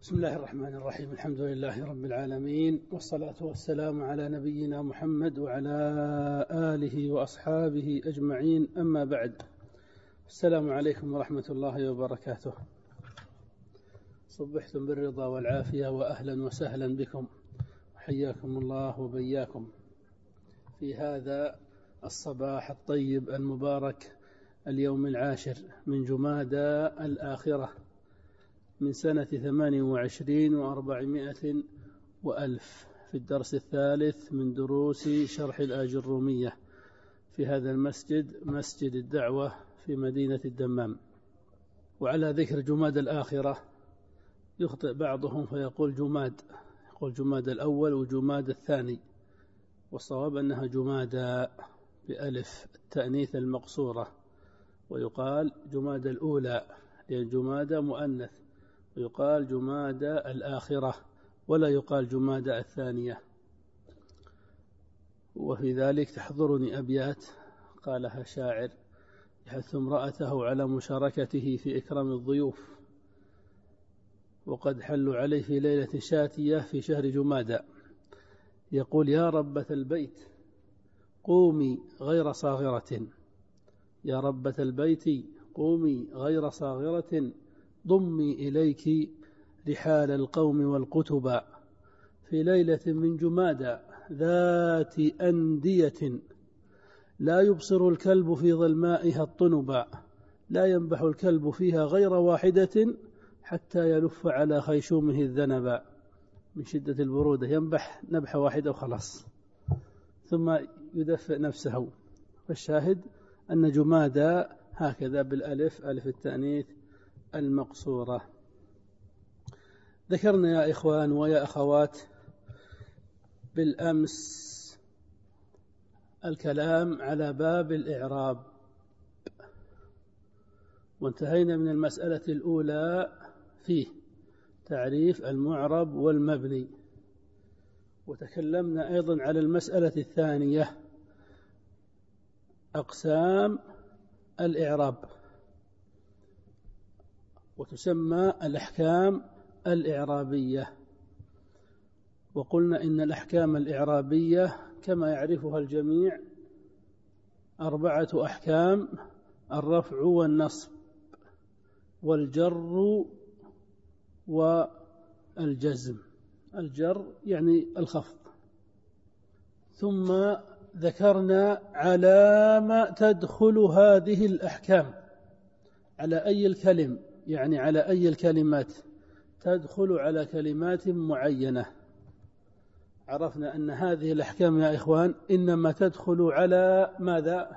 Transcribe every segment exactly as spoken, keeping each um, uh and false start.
بسم الله الرحمن الرحيم. الحمد لله رب العالمين، والصلاة والسلام على نبينا محمد وعلى آله وأصحابه أجمعين، أما بعد. السلام عليكم ورحمة الله وبركاته. صبحتم بالرضا والعافية، وأهلا وسهلا بكم، حياكم الله وبياكم في هذا الصباح الطيب المبارك، اليوم العاشر من جمادى الآخرة من سنة ثمان وعشرين وأربعمائة وألف، في الدرس الثالث من دروس شرح الآجرومية في هذا المسجد، مسجد الدعوة في مدينة الدمام. وعلى ذكر جماد الآخرة يخطئ بعضهم فيقول جماد، يقول جماد الأول وجماد الثاني، والصواب أنها جمادى بألف التأنيث المقصورة، ويقال جماد الأولى لأن جمادى مؤنث، ويقال جمادى الآخرة ولا يقال جمادى الثانية. وفي ذلك تحضرني أبيات قالها شاعر يحث امرأته على مشاركته في إكرام الضيوف، وقد حلوا عليه في ليلة شاتية في شهر جمادى، يقول: يا ربة البيت قومي غير صاغرة، يا ربة البيت قومي غير صاغرة، ضمي إليك رحال القوم والقتبا، في ليلة من جمادى ذات أندية، لا يبصر الكلب في ظلمائها الطنبا، لا ينبح الكلب فيها غير واحدة، حتى يلف على خيشومه الذنبا. من شدة البرودة ينبح نبحة واحدة وخلاص، ثم يدفئ نفسه. والشاهد أن جمادى هكذا بالألف، ألف التأنيث المقصورة. ذكرنا يا إخوان ويا أخوات بالأمس الكلام على باب الإعراب، وانتهينا من المسألة الأولى فيه تعريف المعرب والمبني، وتكلمنا أيضا على المسألة الثانية أقسام الإعراب، وتسمى الأحكام الإعرابية. وقلنا إن الأحكام الإعرابية كما يعرفها الجميع أربعة أحكام: الرفع والنصب والجر والجزم. الجر يعني الخفض. ثم ذكرنا على ما تدخل هذه الأحكام، على أي الكلم، يعني على أي الكلمات تدخل على كلمات معينة. عرفنا أن هذه الأحكام يا إخوان إنما تدخل على ماذا؟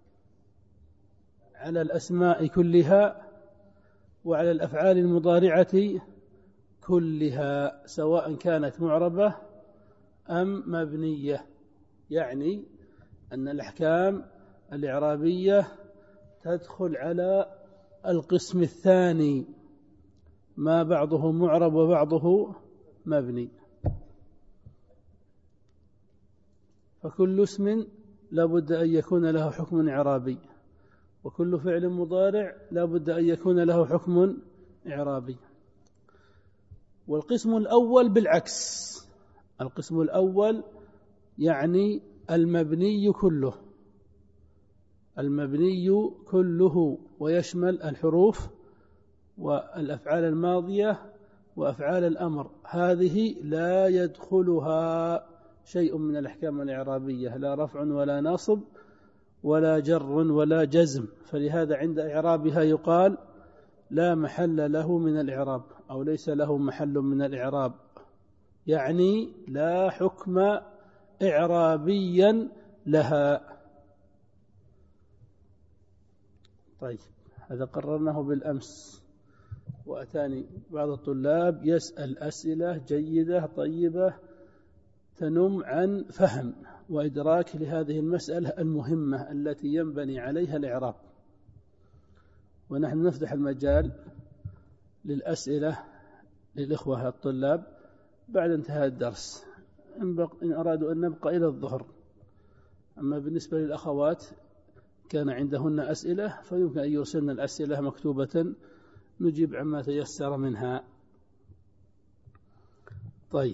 على الأسماء كلها وعلى الأفعال المضارعة كلها، سواء كانت معربة أم مبنية. يعني أن الأحكام الإعرابية تدخل على القسم الثاني، ما بعضه معرب وبعضه مبني. فكل اسم لا بد أن يكون له حكم إعرابي، وكل فعل مضارع لا بد أن يكون له حكم إعرابي. والقسم الأول بالعكس، القسم الأول يعني المبني كله، المبني كله، ويشمل الحروف والأفعال الماضية وأفعال الأمر، هذه لا يدخلها شيء من الأحكام الإعرابية، لا رفع ولا نصب ولا جر ولا جزم. فلهذا عند إعرابها يقال لا محل له من الإعراب، أو ليس له محل من الإعراب، يعني لا حكم إعرابيا لها. طيب، هذا قررناه بالأمس، وأتاني بعض الطلاب يسأل أسئلة جيدة طيبة تنم عن فهم وإدراك لهذه المسألة المهمة التي ينبني عليها الإعراب. ونحن نفتح المجال للأسئلة للإخوة الطلاب بعد انتهاء الدرس، إن أرادوا أن نبقى إلى الظهر. أما بالنسبة للأخوات كان عندهن أسئلة فيمكن أن يرسلن الأسئلة مكتوبة نجيب عما تيسر منها. طيب،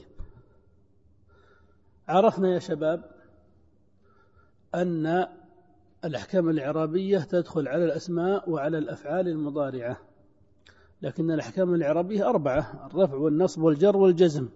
عرفنا يا شباب أن الأحكام الإعرابية تدخل على الأسماء وعلى الأفعال المضارعة، لكن الأحكام الإعرابية أربعة: الرفع والنصب والجر والجزم.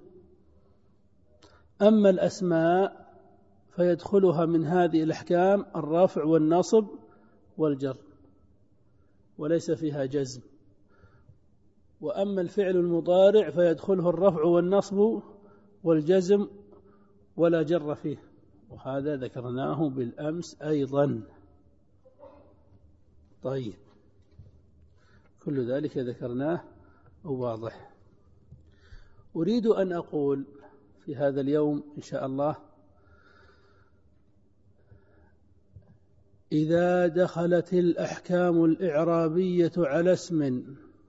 أما الأسماء فيدخلها من هذه الأحكام الرفع والنصب والجر وليس فيها جزم، وأما الفعل المضارع فيدخله الرفع والنصب والجزم ولا جر فيه، وهذا ذكرناه بالأمس أيضا. طيب، كل ذلك ذكرناه وواضح. أريد أن أقول في هذا اليوم إن شاء الله: إذا دخلت الأحكام الإعرابية على اسم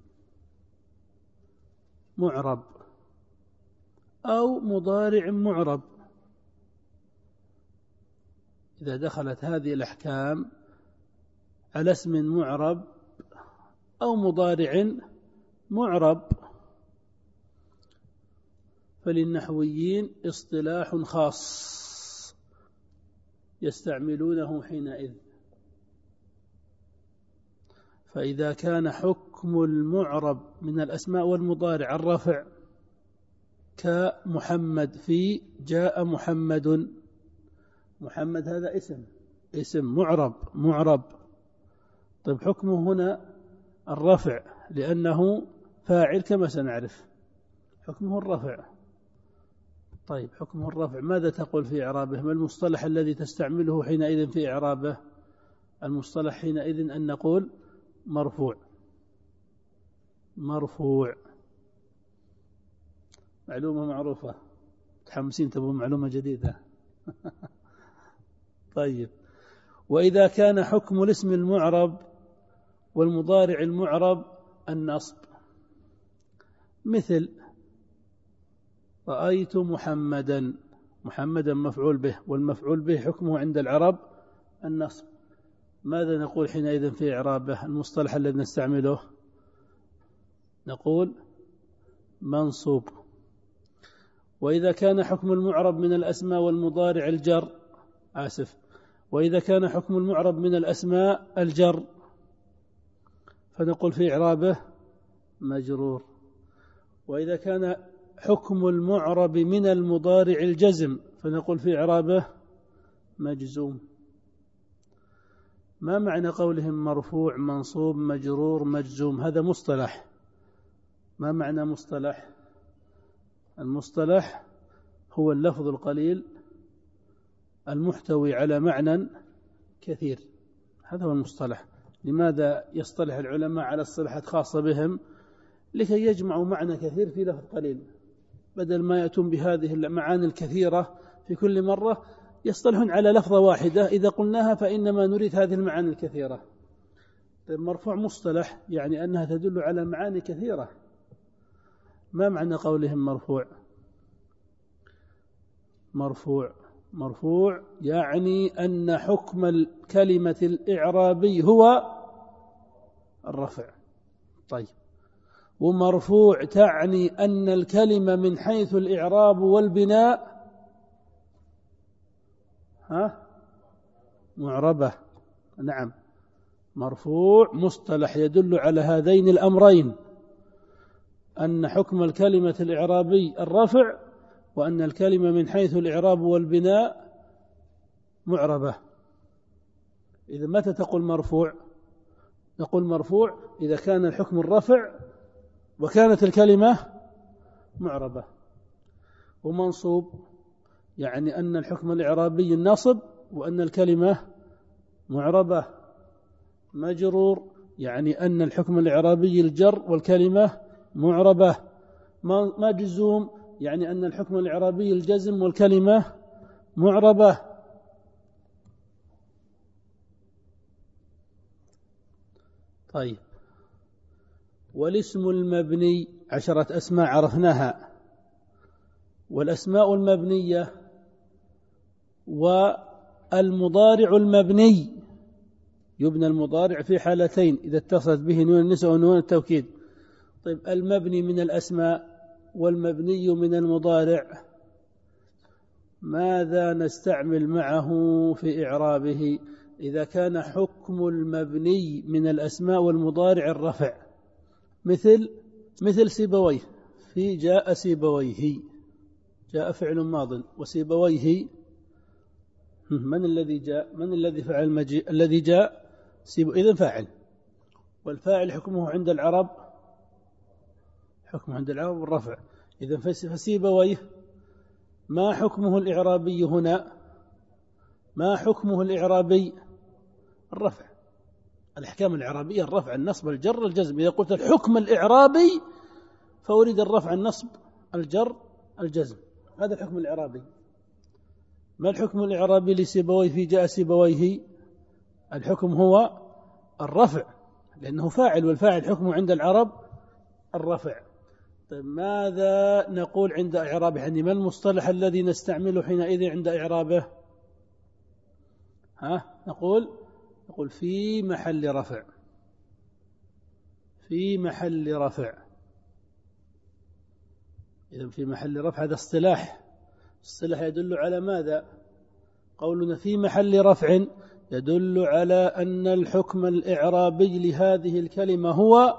معرب أو مضارع معرب، إذا دخلت هذه الأحكام على اسم معرب أو مضارع معرب، فللنحويين اصطلاح خاص يستعملونه حينئذ. فإذا كان حكم المعرب من الأسماء والمضارع الرفع كمحمد في جاء محمد، محمد هذا اسم اسم معرب معرب طيب، حكمه هنا الرفع لأنه فاعل كما سنعرف، حكمه الرفع. طيب، حكمه الرفع، ماذا تقول في إعرابه؟ ما المصطلح الذي تستعمله حينئذ في إعرابه؟ المصطلح حينئذ أن نقول مرفوع. مرفوع معلومة معروفة، متحمسين تبون معلومة جديدة. طيب، وإذا كان حكم الاسم المعرب والمضارع المعرب النصب، مثل رأيت محمدا، محمدا مفعول به، والمفعول به حكمه عند العرب النصب، ماذا نقول حينئذ في إعرابه؟ المصطلح الذي نستعمله نقول منصوب. وإذا كان حكم المعرب من الأسماء والمضارع الجر آسف وإذا كان حكم المعرب من الأسماء الجر فنقول في إعرابه مجرور. وإذا كان حكم المعرب من المضارع الجزم فنقول في إعرابه مجزوم. ما معنى قولهم مرفوع منصوب مجرور مجزوم؟ هذا مصطلح. ما معنى مصطلح؟ المصطلح هو اللفظ القليل المحتوي على معنى كثير، هذا هو المصطلح. لماذا يصطلح العلماء على اصطلاحات خاصة بهم؟ لكي يجمعوا معنى كثير في لفظ قليل، بدل ما يأتون بهذه المعاني الكثيرة في كل مرة يصطلحون على لفظة واحدة إذا قلناها فإنما نريد هذه المعاني الكثيرة. طيب، مرفوع مصطلح يعني أنها تدل على معاني كثيرة. ما معنى قولهم مرفوع؟ مرفوع مرفوع يعني أن حكم الكلمة الإعرابي هو الرفع. طيب، ومرفوع تعني أن الكلمة من حيث الإعراب والبناء ها معربة. نعم، مرفوع مصطلح يدل على هذين الأمرين، أن حكم الكلمة الإعرابي الرفع، وأن الكلمة من حيث الإعراب والبناء معربة. إذا متى تقول مرفوع؟ نقول مرفوع إذا كان الحكم الرفع وكانت الكلمة معربة. ومنصوب يعني أن الحكم الإعرابي النصب وأن الكلمة معربة. مجرور يعني أن الحكم الإعرابي الجر والكلمة معربة. مجزوم يعني أن الحكم الإعرابي الجزم والكلمة معربة. طيب، والاسم المبني عشرة أسماء عرفناها، والأسماء المبنية والمضارع المبني يبنى المضارع في حالتين: إذا اتصلت به نون النسوة ونون التوكيد. طيب، المبني من الأسماء والمبني من المضارع ماذا نستعمل معه في إعرابه إذا كان حكم المبني من الأسماء والمضارع الرفع؟ مثل مثل سيبويه، في جاء سيبويه، جاء فعل ماض، وسيبويه من الذي جاء؟ من الذي فعل المجيء؟ الذي جاء سيب، إذن فاعل، والفاعل حكمه عند العرب حكمه عند العرب الرفع. إذن فسيبويه ما حكمه الإعرابي هنا؟ ما حكمه الإعرابي؟ الرفع. الأحكام الإعرابية الرفع، النصب، الجر، الجزم. إذا قلت الحكم الإعرابي فأريد الرفع، النصب، الجر، الجزم، هذا الحكم الإعرابي. ما الحكم الإعرابي لسيبويه في جاء سيبويه؟ الحكم هو الرفع، لأنه فاعل، والفاعل حكمه عند العرب الرفع. طيب ماذا نقول عند إعرابه؟ يعني ما المصطلح الذي نستعمله حينئذ عند إعرابه؟ ها نقول نقول في محل رفع، في محل رفع. إذن في محل رفع هذا اصطلاح، اصطلاح يدل على ماذا؟ قولنا في محل رفع يدل على أن الحكم الإعرابي لهذه الكلمة هو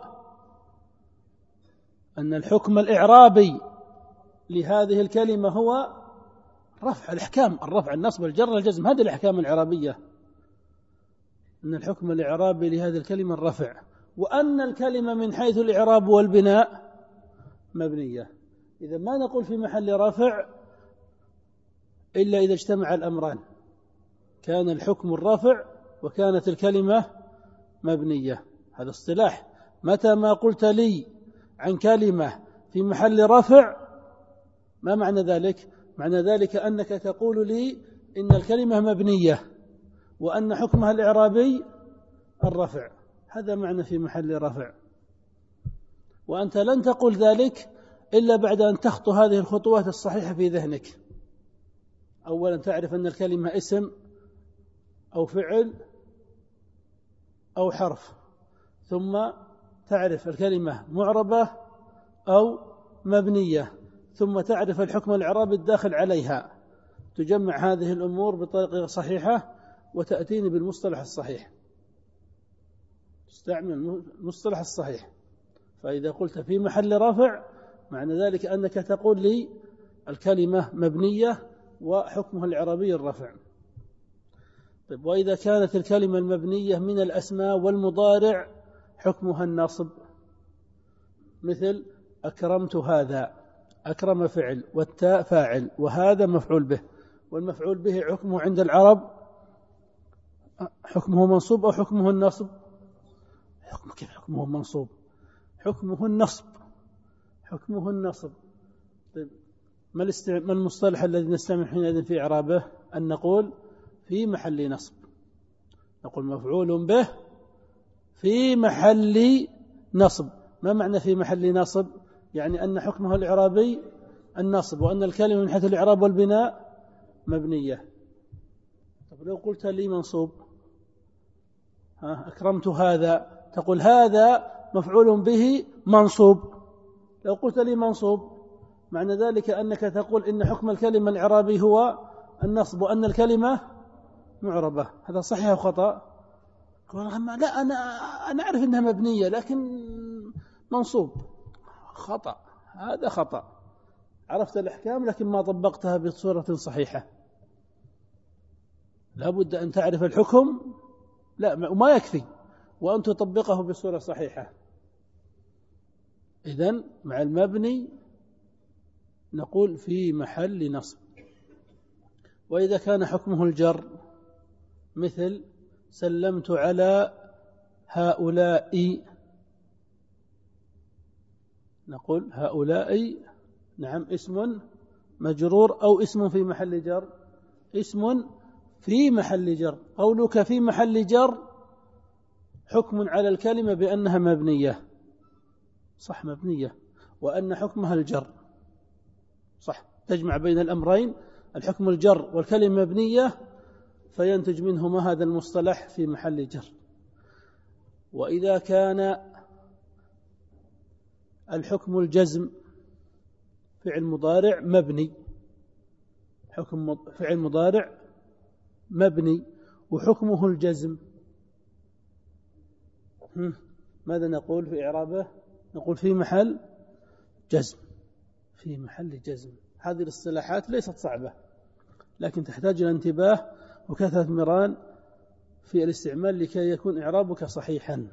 أن الحكم الإعرابي لهذه الكلمة هو رفع. الأحكام الرفع، النصب، الجر، الجزم، هذه الأحكام الإعرابية. أن الحكم الإعرابي لهذه الكلمة الرفع، وأن الكلمة من حيث الإعراب والبناء مبنية. إذا ما نقول في محل رفع إلا إذا اجتمع الأمران، كان الحكم الرفع وكانت الكلمة مبنية. هذا اصطلاح. متى ما قلت لي عن كلمة في محل رفع، ما معنى ذلك؟ معنى ذلك أنك تقول لي إن الكلمة مبنية وأن حكمها الإعرابي الرفع، هذا معنى في محل رفع. وأنت لن تقول ذلك إلا بعد أن تخطو هذه الخطوات الصحيحة في ذهنك. أولا تعرف أن الكلمة اسم أو فعل أو حرف، ثم تعرف الكلمة معربة أو مبنية، ثم تعرف الحكم الإعرابي الداخل عليها. تجمع هذه الأمور بطريقة صحيحة وتأتيني بالمصطلح الصحيح، تستعمل المصطلح الصحيح. فإذا قلت في محل رفع معنى ذلك أنك تقول لي الكلمة مبنية وحكمها الإعرابي الرفع. طيب وإذا كانت الكلمة المبنية من الأسماء والمضارع حكمها النصب، مثل أكرمت هذا، أكرم فعل والتاء فاعل وهذا مفعول به، والمفعول به حكمه عند العرب حكمه منصوب أو حكمه النصب؟ حكم كيف حكمه منصوب؟ حكمه النصب، حكمه النصب. طيب ما المصطلح الذي نستعمل حينئذ في إعرابه؟ أن نقول في محل نصب، نقول مفعول به في محل نصب. ما معنى في محل نصب؟ يعني أن حكمه الإعرابي النصب، وأن الكلمة من حيث الإعراب والبناء مبنية. طب لو قلت لي منصوب، ها أكرمت هذا، تقول هذا مفعول به منصوب. لو قلت لي منصوب معنى ذلك أنك تقول إن حكم الكلمة الإعرابي هو النصب وأن الكلمة معربة. هذا صحيح أو خطأ؟ لا، أنا أنا أعرف أنها مبنية لكن منصوب. خطأ، هذا خطأ. عرفت الأحكام لكن ما طبقتها بصورة صحيحة. لا بد أن تعرف الحكم، لا وما يكفي، وأن تطبقه بصورة صحيحة. إذن مع المبني نقول في محل نصب. وإذا كان حكمه الجر، مثل سلمت على هؤلاء، نقول هؤلاء نعم اسم مجرور أو اسم في محل جر، اسم في محل جر. قولك في محل جر حكم على الكلمة بأنها مبنية، صح مبنية، وأن حكمها الجر، صح، تجمع بين الأمرين، الحكم الجر والكلمة مبنية، فينتج منهما هذا المصطلح في محل جر. وإذا كان الحكم الجزم فعل مضارع مبني، حكم فعل مضارع مبني وحكمه الجزم. ماذا نقول في إعرابه؟ نقول في محل جزم، في محل جزم. هذه الاصطلاحات ليست صعبة، لكن تحتاج إلى انتباه وكثرة مران في الاستعمال لكي يكون إعرابك صحيحا.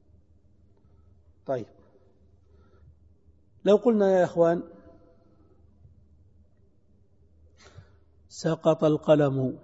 طيب، لو قلنا يا إخوان سقط القلم،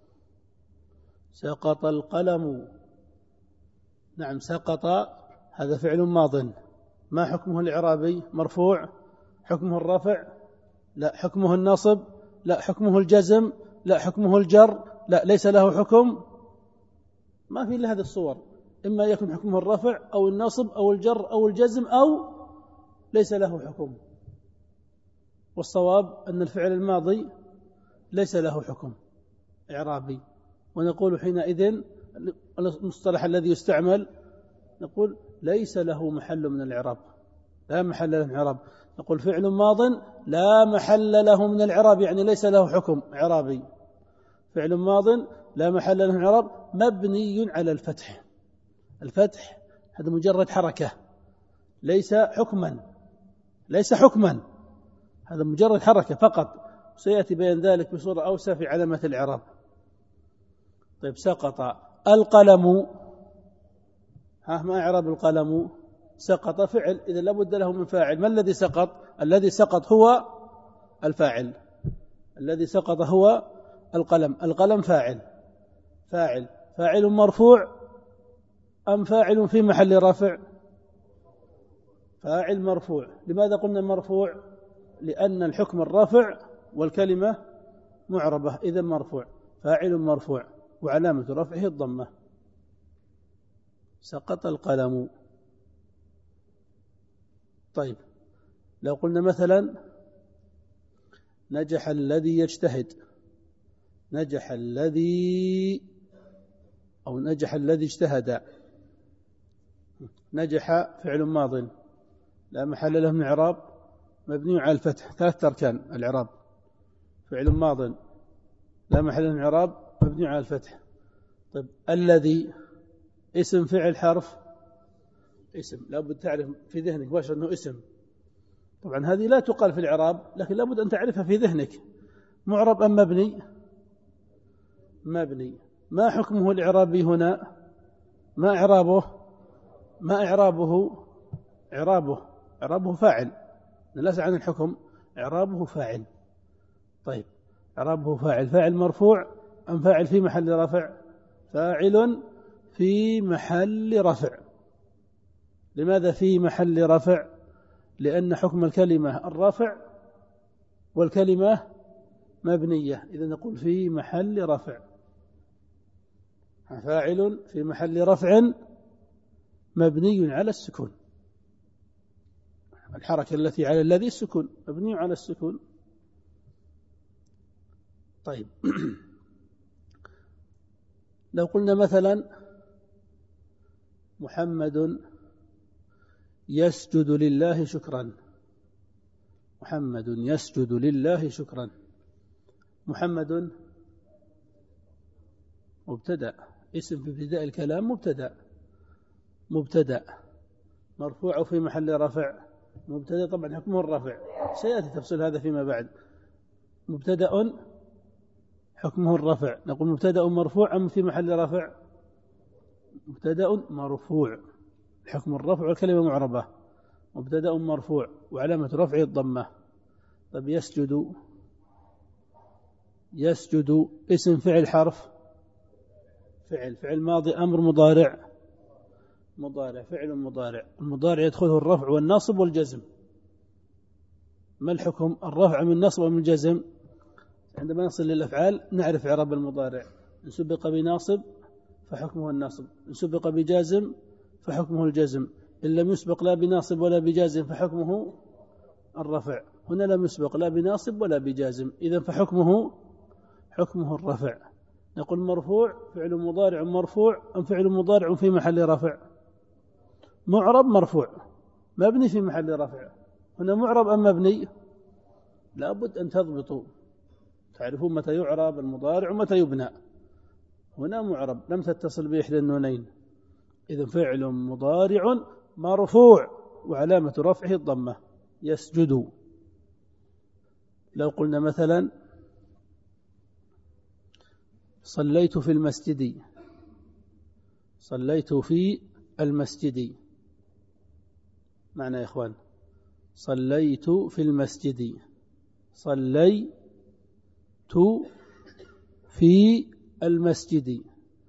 سقط القلم، نعم سقط هذا فعل ماض، ما حكمه الإعرابي؟ مرفوع. حكمه الرفع؟ لا. حكمه النصب؟ لا. حكمه الجزم؟ لا. حكمه الجر؟ لا. ليس له حكم، ما في إلا هذه الصور، إما يكون حكمه الرفع أو النصب أو الجر أو الجزم أو ليس له حكم. والصواب أن الفعل الماضي ليس له حكم إعرابي، ونقول حينئذ المصطلح الذي يستعمل نقول ليس له محل من الإعراب، لا محل له من الإعراب. نقول فعل ماض لا محل له من الإعراب، يعني ليس له حكم إعرابي. فعل ماض لا محل له من الإعراب مبني على الفتح. الفتح هذا مجرد حركة، ليس حكما، ليس حكما، هذا مجرد حركة فقط. سيأتي بيان ذلك بصورة أوسع في علامة الإعراب. طيب، سقط القلم، ها ما إعراب القلم؟ سقط فعل، إذا لابد له من فاعل. ما الذي سقط؟ الذي سقط هو الفاعل، الذي سقط هو القلم. القلم فاعل، فاعل فاعل مرفوع أم فاعل في محل رفع؟ فاعل مرفوع. لماذا قلنا مرفوع؟ لأن الحكم الرفع والكلمة معربة، إذا مرفوع. فاعل مرفوع وعلامة رفعه الضمة. سقط القلم. طيب، لو قلنا مثلا نجح الذي يجتهد، نجح الذي أو نجح الذي اجتهد. نجح فعل ماض لا محل له من إعراب مبني على الفتح، ثلاثة أركان الإعراب. فعل ماض لا محل له من إعراب مبني على الفتح. طيب، الذي اسم فعل حرف؟ اسم، لابد تعرف في ذهنك واش أنه اسم. طبعا هذه لا تقال في الإعراب، لكن لابد أن تعرفها في ذهنك. معرب أم مبني؟ مبني. ما حكمه الإعرابي هنا؟ ما إعرابه؟ ما إعرابه؟ إعرابه إعرابه فاعل، ليس عن الحكم، إعرابه فاعل. طيب، إعرابه فاعل، فاعل مرفوع أم فاعل في محل رفع؟ فاعل في محل رفع. لماذا في محل رفع؟ لأن حكم الكلمة الرفع والكلمة مبنية، إذا نقول في محل رفع. فاعل في محل رفع مبني على السكون، الحركة التي على الذي السكون، مبني على السكون. طيب، لو قلنا مثلا محمد يسجد لله شكرا، محمد يسجد لله شكرا. محمد مبتدأ، اسم في ابتداء الكلام مبتدأ، مبتدأ مرفوع في محل رفع. مبتدأ طبعا حكمه الرفع، سيأتي تفصيل هذا فيما بعد. مبتدأ حكمه الرفع، نقول مبتدأ مرفوع أم في محل رفع؟ مبتدأ مرفوع، حكم الرفع والكلمة معربة. مبتدأ مرفوع وعلامة رفعه الضمة. طب، يسجد، يسجد اسم فعل حرف؟ فعل، فعل ماضي أمر مضارع؟ مضارع، فعل مضارع. المضارع يدخله الرفع والنصب والجزم. ما الحكم؟ الرفع من النصب ومن الجزم؟ عندما نصل للأفعال نعرف إعراب المضارع. إن سبق بناصب فحكمه النصب، إن سبق بجازم فحكمه الجزم، إن لم يسبق لا بناصب ولا بجازم فحكمه الرفع. هنا لم يسبق لا بناصب ولا بجازم، إذن فحكمه حكمه الرفع. نقول مرفوع، فعل مضارع مرفوع أم فعل مضارع في محل رفع؟ معرب مرفوع مبني في محل رفع. هنا معرب أم مبني؟ لابد أن تضبطوا، تعرفون متى يعرب المضارع ومتى يبنى. هنا معرب لم تتصل بإحدى النونين، إذن فعل مضارع مرفوع وعلامة رفعه الضمة يسجد. لو قلنا مثلا صليت في المسجد، صليت في المسجد، معنى يا إخوان صليت في المسجد، صليت في المسجد.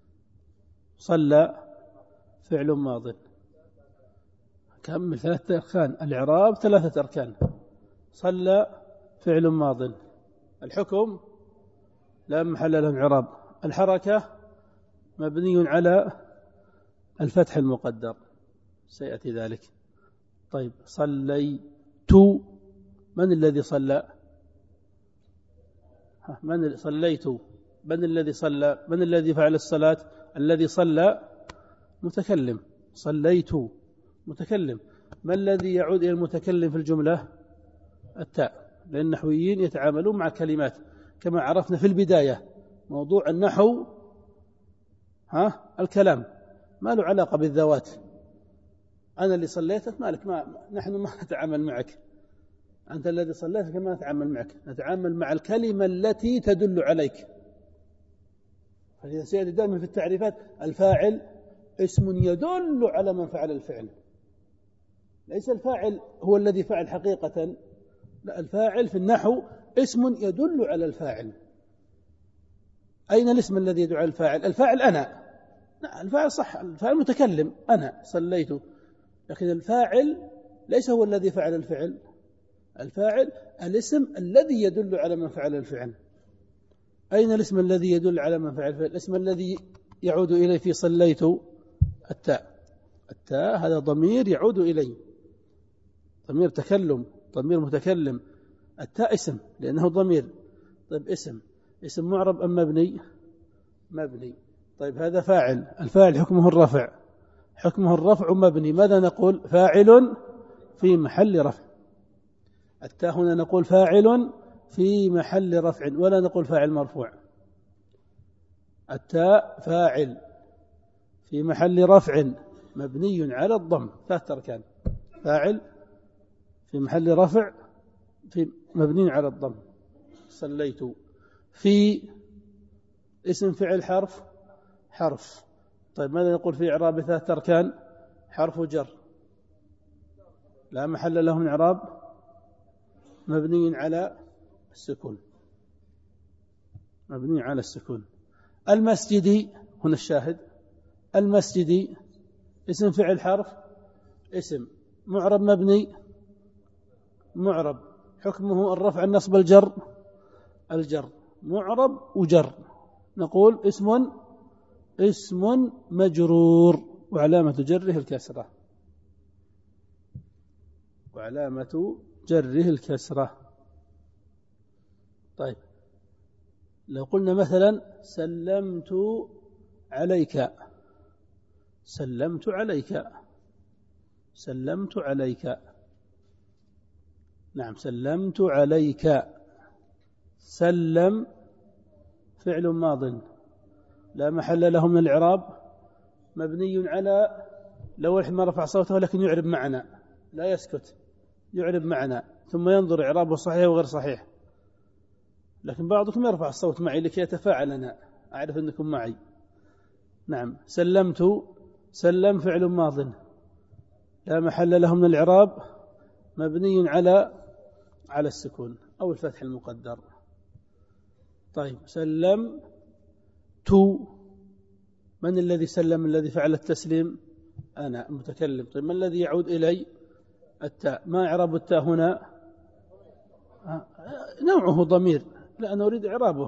صلى فعل ماض، كم؟ ثلاثة أركان. الإعراب ثلاثة أركان. صلى فعل ماض، الحكم لا محل له من إعراب، الحركة مبني على الفتح المقدر، سيأتي ذلك. طيب صليت، من الذي صلى؟ من صليت؟ من الذي صلى؟ من الذي فعل الصلاة؟ الذي صلى متكلم، صليت متكلم. ما الذي يعود إلى المتكلم في الجملة؟ التاء، لأن النحويين يتعاملون مع كلمات كما عرفنا في البداية. موضوع النحو ها الكلام ما له علاقة بالذوات. أنا اللي صليتك مالك، ما نحن ما نتعامل معك، أنت الذي صليتك ما نتعامل معك، نتعامل مع الكلمة التي تدل عليك. فإذا سيأتي دائما في التعريفات الفاعل اسم يدل على من فعل الفعل، ليس الفاعل هو الذي فعل حقيقة، لا، الفاعل في النحو اسم يدل على الفاعل. أين الاسم الذي يدل على الفاعل؟ الفاعل أنا، لا الفاعل صح، الفاعل متكلم أنا صليت، لكن الفاعل ليس هو الذي فعل الفعل، الفاعل الاسم الذي يدل على من فعل الفعل. أين الاسم الذي يدل على من فعل الفعل؟ الاسم الذي يعود إليه في صليت التاء، التاء هذا ضمير يعود إليه، ضمير تكلم، ضمير متكلم. التاء اسم لأنه ضمير. طيب اسم، اسم معرب أم مبني؟ مبني. طيب هذا فاعل، الفاعل حكمه الرفع، حكمه الرفع مبني. ماذا نقول؟ فاعل في محل رفع. التاء هنا نقول فاعل في محل رفع، ولا نقول فاعل مرفوع. التاء فاعل في محل رفع مبني على الضم، ثلاث أركان. فاعل في محل رفع في مبني على الضم. صليت في اسم فعل حرف حرف. طيب ماذا نقول في إعراب ثلاث أركان؟ حرف جر لا محل له من إعراب، مبني على السكون، مبني على السكون. المسجد، هنا الشاهد، المسجد اسم فعل حرف، اسم معرب مبني، معرب حكمه الرفع النصب الجر، الجر معرب وجر، نقول اسم اسم مجرور وعلامة جره الكسرة، وعلامة جره الكسرة. طيب لو قلنا مثلا سلمت عليك، سلمت عليك، سلمت عليك، نعم سلمت عليك. سلم فعل ماض لا محل له من الإعراب، مبني على لو ما رفع صوته لكن يعرب معنا، لا يسكت، يعرب معنا ثم ينظر إعرابه صحيح وغير صحيح. لكن بعضكم يرفع الصوت معي لكي يتفاعل، أنا أعرف أنكم معي. نعم سلمت، سلم فعل ماض لا محل له من الإعراب، مبني على على السكون أو الفتح المقدر. طيب سلم تو، من الذي سلم؟ الذي فعل التسليم أنا المتكلم. طيب ما الذي يعود إلي؟ التاء. ما إعراب التاء هنا؟ نوعه ضمير، لا أنا أريد إعرابه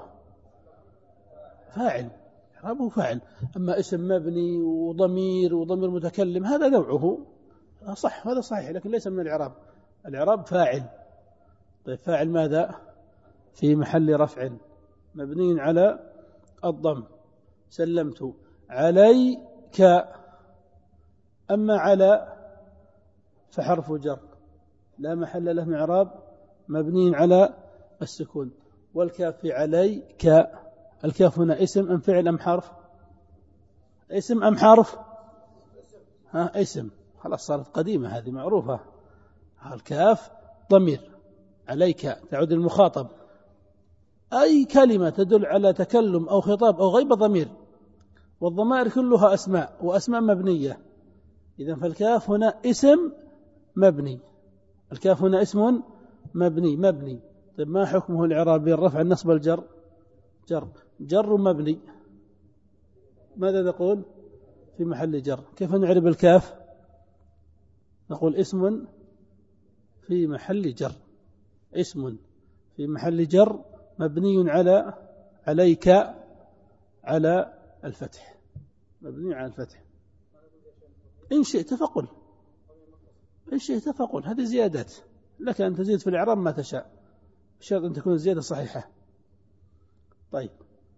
فاعل، إعرابه فاعل. أما اسم مبني وضمير وضمير متكلم هذا نوعه صح، هذا صحيح، لكن ليس من الإعراب، الإعراب فاعل. طيب فاعل ماذا؟ في محل رفع مبني على الضم. سلمت عليك، أما على فحرف جر لا محل له من إعراب، مبني على السكون. والكاف في عليك، الكاف هنا اسم أم فعل أم حرف؟ اسم أم حرف؟ ها اسم، خلاص صارت قديمة هذه معروفة. الكاف ضمير، عليك تعود المخاطب، أي كلمة تدل على تكلم أو خطاب أو غيبة ضمير، والضمائر كلها أسماء وأسماء مبنية. إذن فالكاف هنا اسم مبني، الكاف هنا اسم مبني مبني. طيب ما حكمه الإعرابي؟ الرفع النصب الجر، جر جر مبني، ماذا نقول؟ في محل جر. كيف نعرب الكاف؟ نقول اسم في محل جر، اسم في محل جر مبني على عليك على الفتح، مبني على الفتح. إن شئت فقل، إن شئت فقل، هذه زيادات لك أن تزيد في الإعراب ما تشاء، بشرط أن تكون الزيادة صحيحة. طيب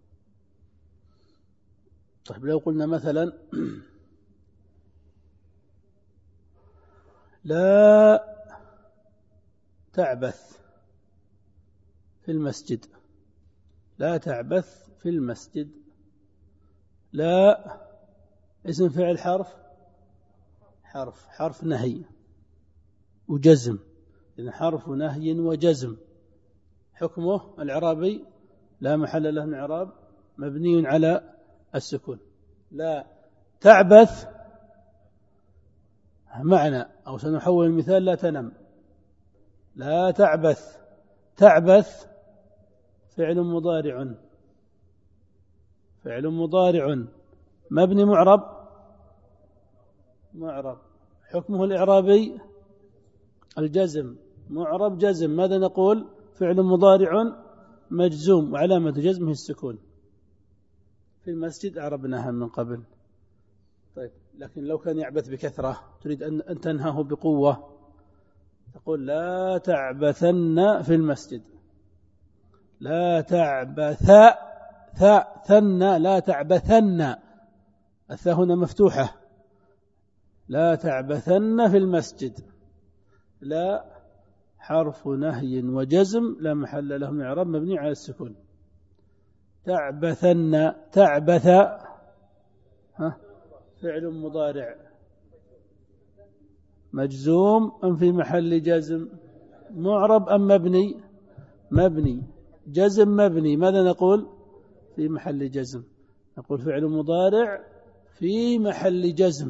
طيب لو قلنا مثلا لا تعبث في المسجد، لا تعبث في المسجد، لا اسم فعل حرف، حرف حرف نهي وجزم، إذن حرف نهي وجزم. حكمه الإعرابي لا محل له من إعراب، مبني على السكون. لا تعبث معنى، أو سنحول المثال لا تنم، لا تعبث، تعبث فعل مضارع، فعل مضارع مبني معرب، معرب. حكمه الإعرابي الجزم، معرب جزم. ماذا نقول؟ فعل مضارع مجزوم وعلامة جزمه السكون. في المسجد أعربناها من قبل. طيب لكن لو كان يعبث بكثرة تريد أن تنهاه بقوة، تقول لا تعبثن في المسجد، لا تعبث ثاء ثن، لا تعبثن، الثاء هنا مفتوحة، لا تعبثن في المسجد. لا حرف نهي وجزم لا محل له من إعراب، مبني على السكون. تعبثن، تعبث ها فعل مضارع مجزوم أم في محل جزم؟ معرب أم مبني؟ مبني، جزم مبني. ماذا نقول؟ في محل جزم، نقول فعل مضارع في محل جزم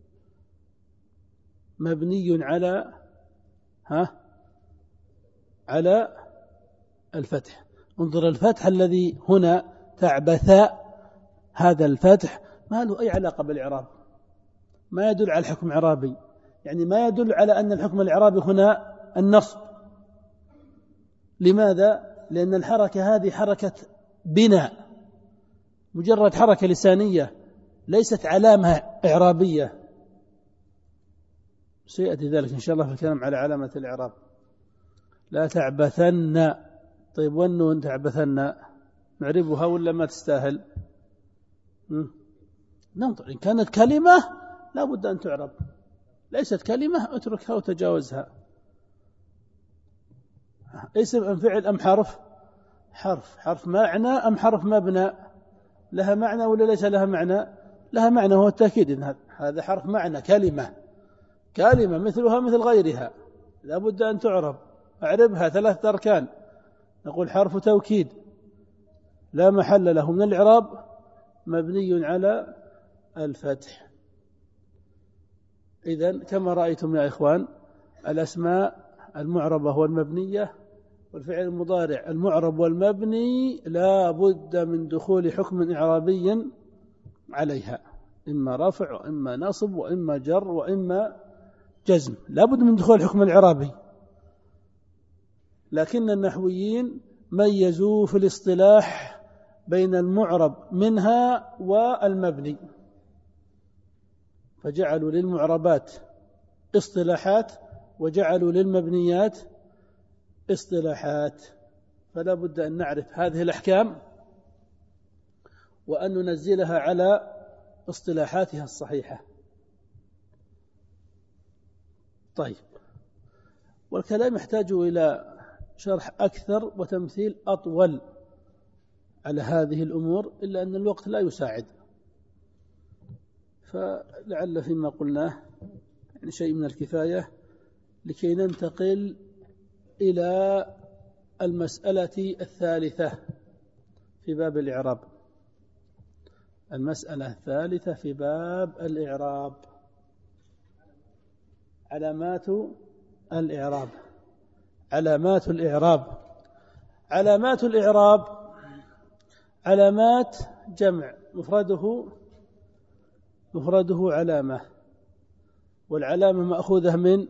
مبني على ها على الفتح. انظر الفتح الذي هنا تعبث، هذا الفتح ما له أي علاقة بالإعراب، ما يدل على الحكم الإعرابي، يعني ما يدل على أن الحكم الإعرابي هنا النصب. لماذا؟ لأن الحركة هذه حركة بناء، مجرد حركة لسانية، ليست علامة إعرابية. سيأتي ذلك إن شاء الله في الكلام على علامة الإعراب. لا تعبثن. طيب والنون تعبثن نعربها ولا ما تستاهل؟ ننظر، إن كانت كلمة لا بد أن تعرب، ليست كلمة اتركها وتجاوزها. اسم أم فعل أم حرف؟ حرف، حرف معنى أم حرف مبنى؟ لها معنى ولا ليس لها معنى؟ لها معنى، هو التأكيد إن هذا حرف معنى، كلمة، كلمة مثلها مثل غيرها لا بد أن تعرب. أعربها ثلاثة أركان، نقول حرف توكيد لا محل له من الإعراب، مبني على الفتح. إذن كما رأيتم يا إخوان، الأسماء المعربة والمبنية والفعل المضارع المعرب والمبني لا بد من دخول حكم إعرابي عليها، إما رفع وإما نصب وإما جر وإما جزم، لا بد من دخول الحكم الإعرابي. لكن النحويين ميزوا في الاصطلاح بين المعرب منها والمبني، فجعلوا للمعربات اصطلاحات وجعلوا للمبنيات اصطلاحات. فلا بد أن نعرف هذه الأحكام وأن ننزلها على اصطلاحاتها الصحيحة. طيب، والكلام يحتاج إلى شرح أكثر وتمثيل أطول على هذه الأمور، إلا أن الوقت لا يساعد، فلعل فيما قلناه يعني شيء من الكفاية لكي ننتقل إلى المسألة الثالثة في باب الإعراب. المسألة الثالثة في باب الإعراب، علامات الإعراب. علامات الإعراب علامات الإعراب علامات جمع، مفرده مفرده علامة، والعلامة مأخوذة من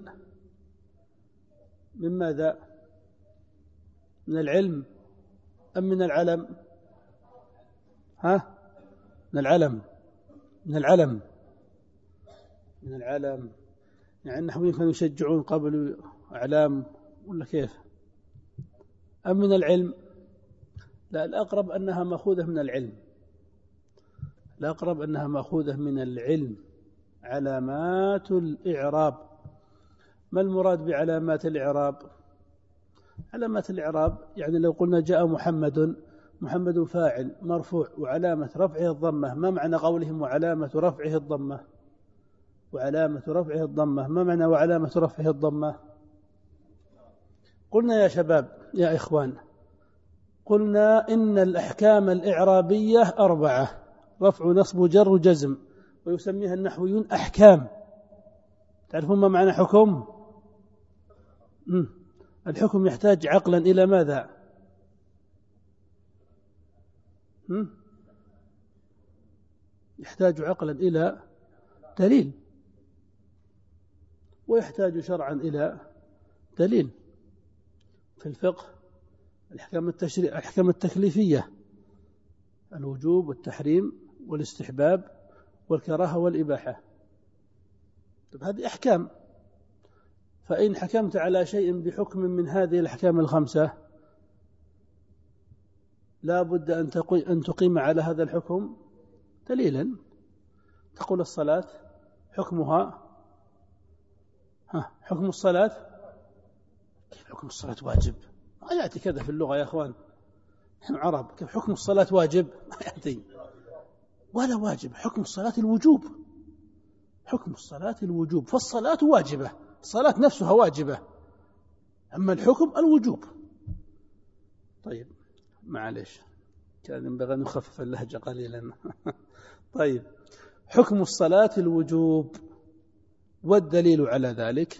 من ماذا؟ من العلم أم من العلم؟ ها؟ من العلم من العلم من العلم يعني النحويين كانوا يشجعون قبل أعلام ولا كيف؟ أم من العلم؟ لا، الأقرب أنها مأخوذة من العلم الأقرب أنها مأخوذة من العلم. علامات الإعراب. ما المراد بعلامات الإعراب؟ علامات الإعراب يعني لو قلنا جاء محمد، محمد فاعل مرفوع وعلامة رفعه الضمة، ما معنى قولهم وعلامة رفعه الضمة؟ وعلامة رفعه الضمة، ما معنى وعلامة رفعه الضمة؟ قلنا يا شباب يا إخوان، قلنا إن الأحكام الإعرابية أربعة: رفع نصب جر وجزم، ويسميها النحويون أحكام. تعرفون ما معنى حكم؟ مم. الحكم يحتاج عقلا إلى ماذا؟ مم. يحتاج عقلا إلى دليل، ويحتاج شرعا إلى دليل. في الفقه الأحكام التشريع الأحكام التكليفية: الوجوب والتحريم والاستحباب والكراهة والإباحة. طيب هذه أحكام، فإن حكمت على شيء بحكم من هذه الأحكام الخمسة لا بد أن تقيم على هذا الحكم دليلا. تقول الصلاة حكمها ها حكم الصلاة، كيف حكم الصلاة واجب؟ ما يأتي كذا في اللغة يا أخوان، نحن عرب، كيف حكم الصلاة واجب؟ ما يأتي ولا واجب. حكم الصلاة الوجوب، حكم الصلاة الوجوب، فالصلاة واجبة، الصلاة نفسها واجبة، أما الحكم الوجوب. طيب معلش، كان ينبغي أن نخفف اللهجة قليلا. طيب، حكم الصلاة الوجوب، والدليل على ذلك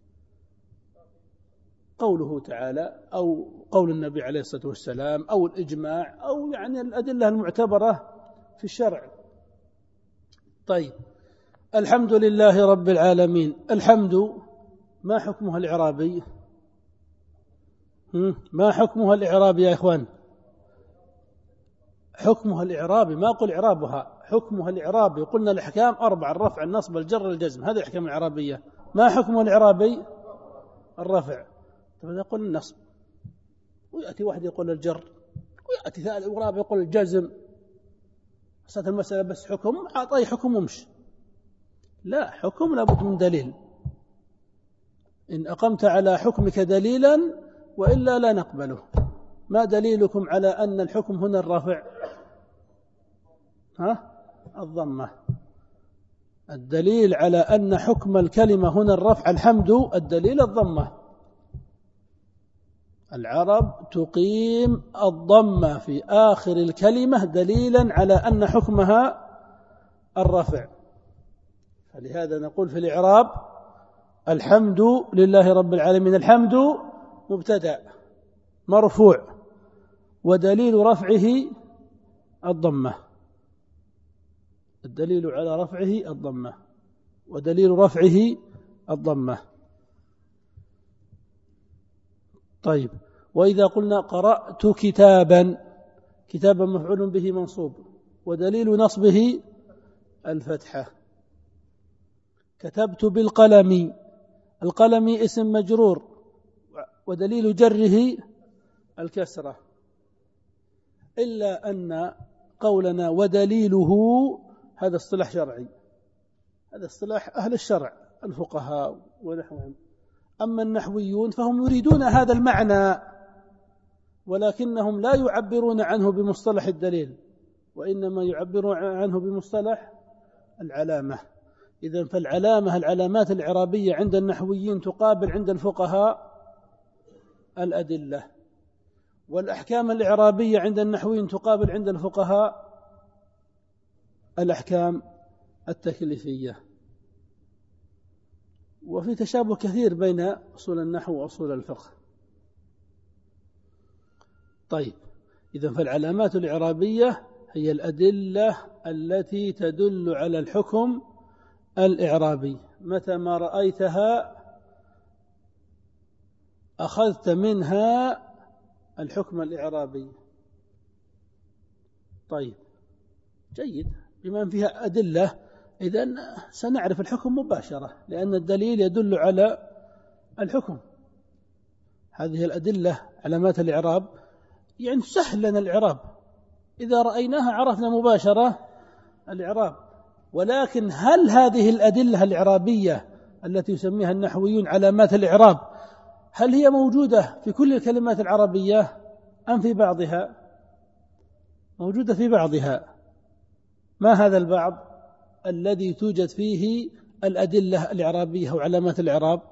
قوله تعالى أو قول النبي عليه الصلاة والسلام أو الإجماع أو يعني الأدلة المعتبرة في الشرع. طيب، الحمد لله رب العالمين. الحمد ما حكمها الإعرابي؟ ما حكمها الإعرابي يا إخوان؟ حكمها الإعرابي، ما قل إعرابها، حكمها الإعرابي. قلنا الأحكام أربعة: الرفع النصب الجر الجزم، هذه الأحكام الإعرابية. ما حكمها الإعرابي؟ الرفع. فإذا قل النصب، ويأتي واحد يقول الجر، ويأتي ثالث ورابع يقول الجزم، صارت المسألة بس حكم، أعطي حكم ومش. لا، حكم لابد من دليل. إن أقمت على حكمك دليلا وإلا لا نقبله. ما دليلكم على أن الحكم هنا الرفع؟ ها؟ الضمة. الدليل على أن حكم الكلمة هنا الرفع الحمد، الدليل الضمة. العرب تقيم الضمة في آخر الكلمة دليلا على أن حكمها الرفع. فلهذا نقول في الإعراب الحمد لله رب العالمين. الحمد مبتدأ مرفوع ودليل رفعه الضمة. الدليل على رفعه الضمة ودليل رفعه الضمة. طيب، وإذا قلنا قرأت كتابا، كتابا مفعول به منصوب ودليل نصبه الفتحة. كتبت بالقلم، القلم اسم مجرور ودليل جره الكسرة. إلا أن قولنا ودليله هذا اصطلاح شرعي، هذا اصطلاح أهل الشرع الفقهاء ونحوهم. أما النحويون فهم يريدون هذا المعنى، ولكنهم لا يعبرون عنه بمصطلح الدليل، وإنما يعبرون عنه بمصطلح العلامة. إذن فالعلامة العلامات الإعرابية عند النحويين تقابل عند الفقهاء الأدلة، والأحكام الإعرابية عند النحويين تقابل عند الفقهاء الأحكام التكليفية. وفي تشابه كثير بين أصول النحو وأصول الفقه. طيب، إذن فالعلامات الإعرابية هي الأدلة التي تدل على الحكم الإعرابي، متى ما رأيتها أخذت منها الحكم الإعرابي. طيب جيد، بما أن فيها أدلة إذن سنعرف الحكم مباشرة، لأن الدليل يدل على الحكم. هذه الأدلة علامات الإعراب يعني سهل لنا الإعراب، إذا رأيناها عرفنا مباشرة الإعراب. ولكن هل هذه الأدلة الإعرابية التي يسميها النحويون علامات الإعراب هل هي موجودة في كل الكلمات العربية أم في بعضها؟ موجودة في بعضها. ما هذا البعض الذي توجد فيه الأدلة الإعرابية وعلامات الإعراب؟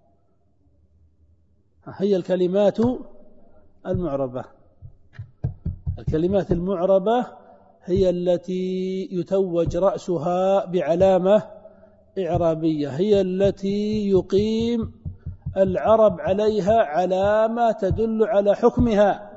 هي الكلمات المعربة. الكلمات المعربة هي التي يتوج رأسها بعلامة إعرابية، هي التي يقيم العرب عليها علامة تدل على حكمها،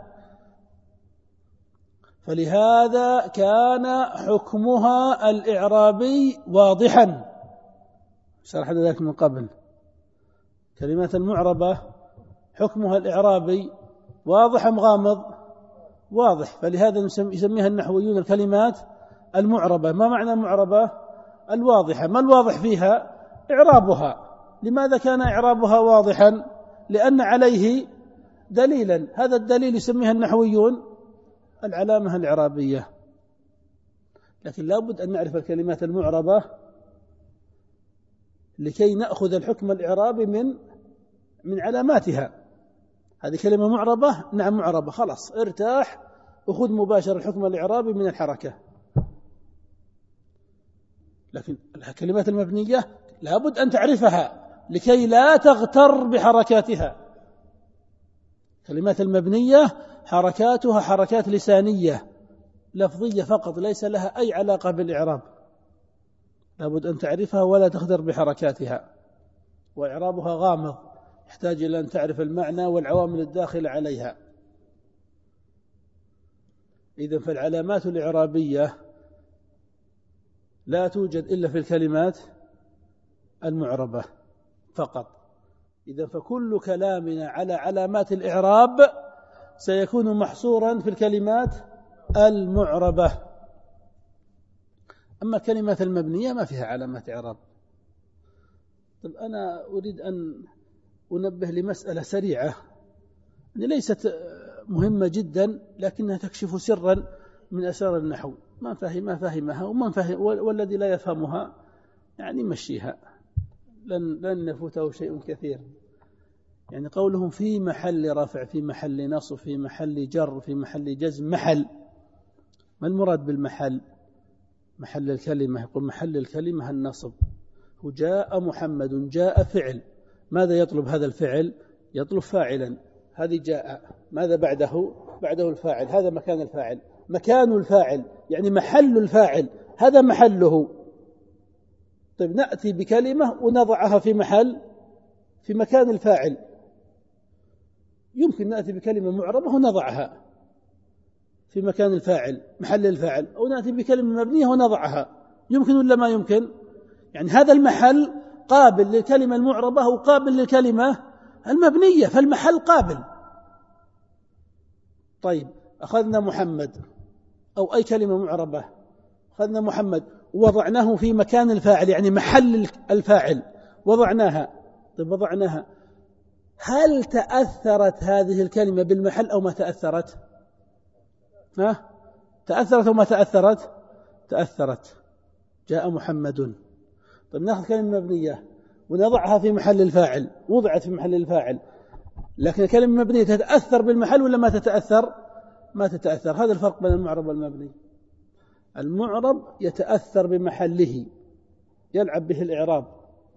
فلهذا كان حكمها الإعرابي واضحا، شرحنا ذلك من قبل. كلمات المعربة حكمها الإعرابي واضح أم غامض؟ واضح، فلهذا يسميها النحويون الكلمات المعربة. ما معنى المعربة؟ الواضحة. ما الواضح فيها؟ إعرابها. لماذا كان إعرابها واضحا؟ لأن عليه دليلا، هذا الدليل يسميها النحويون العلامة الإعرابية. لكن لا بد أن نعرف الكلمات المعربة لكي نأخذ الحكم الإعرابي من من علاماتها. هذه كلمة معربة، نعم معربة، خلاص ارتاح وخذ مباشر الحكم الإعرابي من الحركة. لكن الكلمات المبنية لا بد أن تعرفها لكي لا تغتر بحركاتها. الكلمات المبنية حركاتها حركات لسانية لفظية فقط، ليس لها أي علاقة بالإعراب، لا بد أن تعرفها ولا تغتر بحركاتها. وإعرابها غامض، يحتاج إلى أن تعرف المعنى والعوامل الداخلة عليها. إذن فالعلامات الإعرابية لا توجد إلا في الكلمات المعربة فقط. إذن فكل كلامنا على علامات الإعراب سيكون محصورا في الكلمات المعربة. أما الكلمات المبنية ما فيها علامات إعراب. طب أنا أريد أن أنبه لمسألة سريعة ليست مهمة جدا، لكنها تكشف سرا من أسرار النحو، ما فهم ما فهمها ومن فهم، والذي لا يفهمها يعني مشيها، لن لن يفوته شيء كثير. يعني قولهم في محل رفع، في محل نصب، في محل جر، في محل جزم، محل، ما المراد بالمحل؟ محل الكلمة، يقول محل الكلمة النصب. وجاء محمد، جاء فعل، ماذا يطلب هذا الفعل؟ يطلب فاعلا. هذه جاء، ماذا بعده؟ بعده الفاعل، هذا مكان الفاعل. مكان الفاعل يعني محل الفاعل، هذا محله. طيب نأتي بكلمة ونضعها في محل في مكان الفاعل. يمكن نأتي بكلمة معربة ونضعها في مكان الفاعل محل الفاعل، أو نأتي بكلمة مبنية ونضعها. يمكن ولا ما يمكن؟ يعني هذا المحل قابل للكلمة المعربة وقابل للكلمة المبنية، فالمحل قابل. طيب أخذنا محمد أو أي كلمة معربة، أخذنا محمد ووضعناه في مكان الفاعل يعني محل الفاعل، وضعناها. طيب وضعناها، هل تأثرت هذه الكلمة بالمحل أو ما تأثرت؟ ها؟ تأثرت أو ما تأثرت؟ تأثرت. جاء محمد. طيب نأخذ كلمة مبنية ونضعها في محل الفاعل، وضعت في محل الفاعل، لكن الكلمة المبنية تتأثر بالمحل ولا ما تتأثر؟ ما تتأثر. هذا الفرق بين المعرب والمبني. المعرب يتأثر بمحله، يلعب به الإعراب،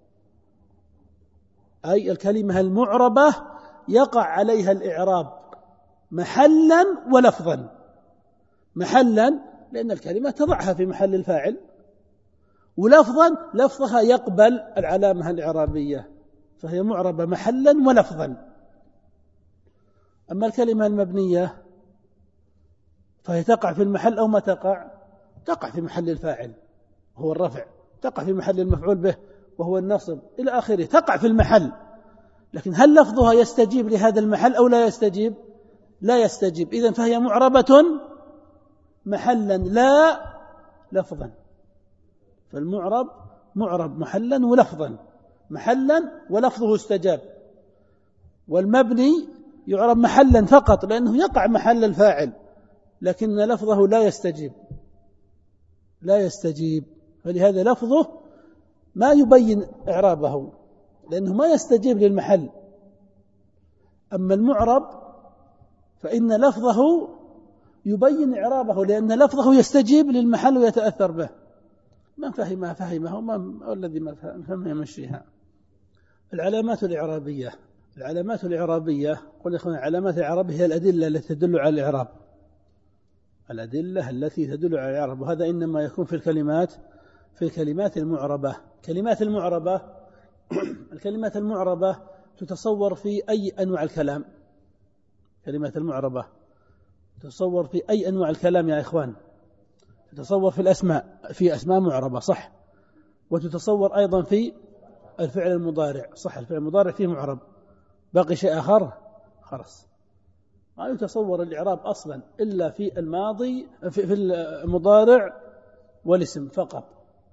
أي الكلمة المعربة يقع عليها الإعراب محلا ولفظا. محلا لأن الكلمة تضعها في محل الفاعل، ولفظا لفظها يقبل العلامة الإعرابية، فهي معربة محلا ولفظا. أما الكلمة المبنية فهي تقع في المحل أو ما تقع؟ تقع في محل الفاعل وهو الرفع، تقع في محل المفعول به وهو النصب إلى آخره، تقع في المحل. لكن هل لفظها يستجيب لهذا المحل أو لا يستجيب؟ لا يستجيب. إذن فهي معربة محلا لا لفظا. فالمعرب معرب محلا ولفظا، محلا ولفظه استجاب. والمبني يعرب محلا فقط لأنه يقع محل الفاعل، لكن لفظه لا يستجيب لا يستجيب فلهذا لفظه ما يبين إعرابه لأنه ما يستجيب للمحل. أما المعرب فإن لفظه يبين إعرابه لأن لفظه يستجيب للمحل ويتأثر به. من فهمها فهمه، وما الذي ما فهم يمشيها. العلامات الإعرابية. العلامات الإعرابية قل يا أخوان، العلامات الإعرابية هي الأدلة التي تدل على الإعراب، الأدلة التي تدل على الإعراب، وهذا إنما يكون في الكلمات في الكلمات المعربة. كلمات المعربة الكلمات المعربة تتصور في أي أنواع الكلام. كلمات المعربة تتصور في أي أنواع الكلام يا إخوان. تتصور في الأسماء، في أسماء معربة صح، وتتصور أيضا في الفعل المضارع صح، الفعل المضارع فيه معرب. باقي شيء آخر خلاص ما يتصور الإعراب أصلا إلا في الماضي في المضارع والاسم فقط.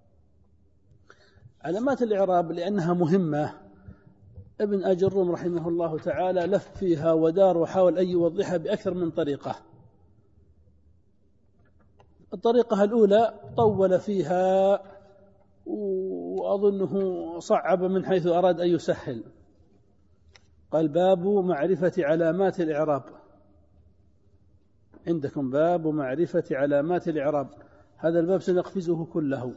علامات الإعراب لأنها مهمة، ابن أجرم رحمه الله تعالى لف فيها ودار وحاول أن يوضحها بأكثر من طريقة. الطريقة الأولى طول فيها وأظنه صعب من حيث أراد أن يسهل. قال باب معرفة علامات الإعراب. عندكم باب معرفة علامات الإعراب، هذا الباب سنقفزه كله.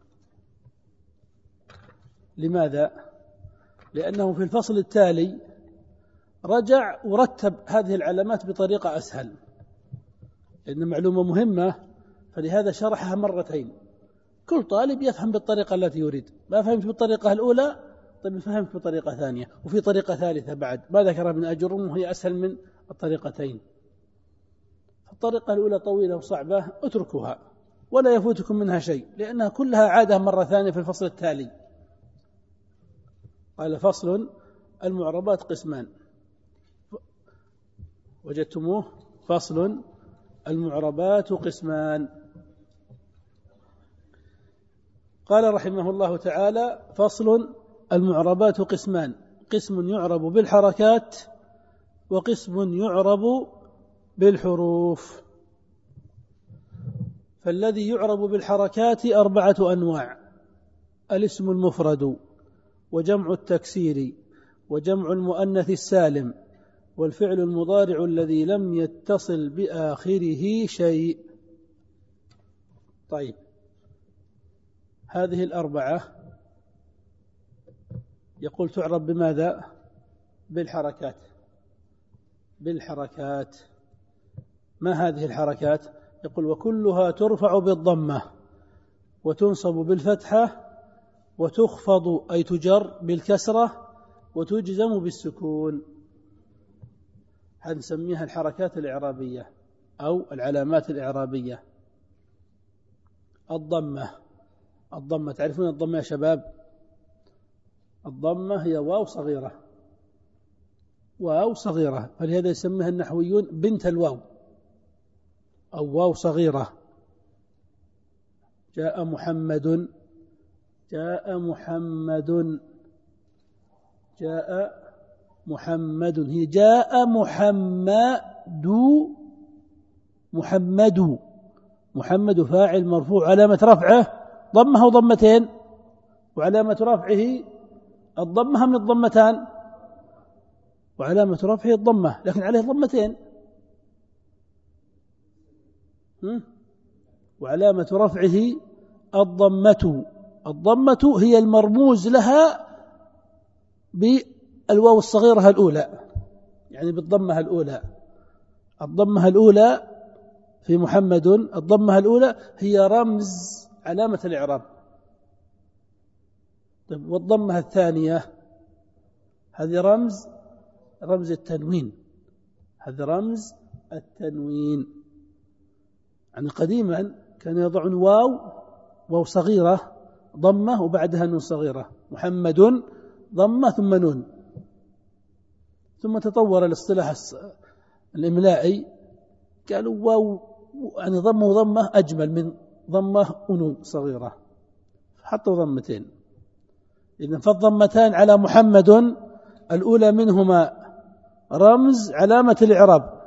لماذا؟ لأنه في الفصل التالي رجع ورتب هذه العلامات بطريقة أسهل، لأن معلومة مهمة فلهذا شرحها مرتين. كل طالب يفهم بالطريقة التي يريد. ما فهمت بالطريقة الأولى، طيب فهمت بطريقة ثانية وفي طريقة ثالثة بعد ما ذكرها ابن أجرم وهي أسهل من الطريقتين. الطريقة الأولى طويلة وصعبة اتركوها ولا يفوتكم منها شيء، لأنها كلها عادة مرة ثانية في الفصل التالي. قال فصل المعربات قسمان. وجدتموه؟ فصل المعربات قسمان. قال رحمه الله تعالى فصل المعربات قسمان، قسم يعرب بالحركات وقسم يعرب بالحروف. فالذي يعرب بالحركات أربعة أنواع: الاسم المفرد، وجمع التكسير، وجمع المؤنث السالم، والفعل المضارع الذي لم يتصل بآخره شيء. طيب، هذه الأربعة يقول تعرب بماذا؟ بالحركات. بالحركات. ما هذه الحركات؟ يقول وكلها ترفع بالضمة وتنصب بالفتحة وتخفض أي تجر بالكسرة وتجزم بالسكون. هذه نسميها الحركات الإعرابية أو العلامات الإعرابية. الضمة. الضمة تعرفون الضمة يا شباب؟ الضمة هي واو صغيرة، واو صغيرة، فلهذا يسميها النحويون بنت الواو أو واو صغيرة. جاء محمد، جاء محمد، جاء محمد، هي جاء محمد، محمد، محمد فاعل مرفوع، علامة رفعه ضمة أو ضمتين، وعلامة رفعه الضمة من الضمتان. وعلامة رفعه الضمة، لكن عليه ضمتين. وعلامة رفعه الضمة، الضمة هي المرموز لها بالواو الصغيرة الأولى، يعني بالضمة الأولى. الضمة الأولى في محمد، الضمة الأولى هي رمز علامة الإعراب. طيب والضمة الثانية هذه رمز رمز التنوين، هذا رمز التنوين. يعني قديما كان يضعون واو واو صغيرة ضمة وبعدها نون صغيرة، محمد ضمة ثم نون. ثم تطور الاصطلاح الإملائي، قالوا واو يعني ضمة وضمة أجمل من ضمة ونون صغيرة، حطوا ضمتين. إذن فالضمتان على محمد الأولى منهما رمز علامة الإعراب،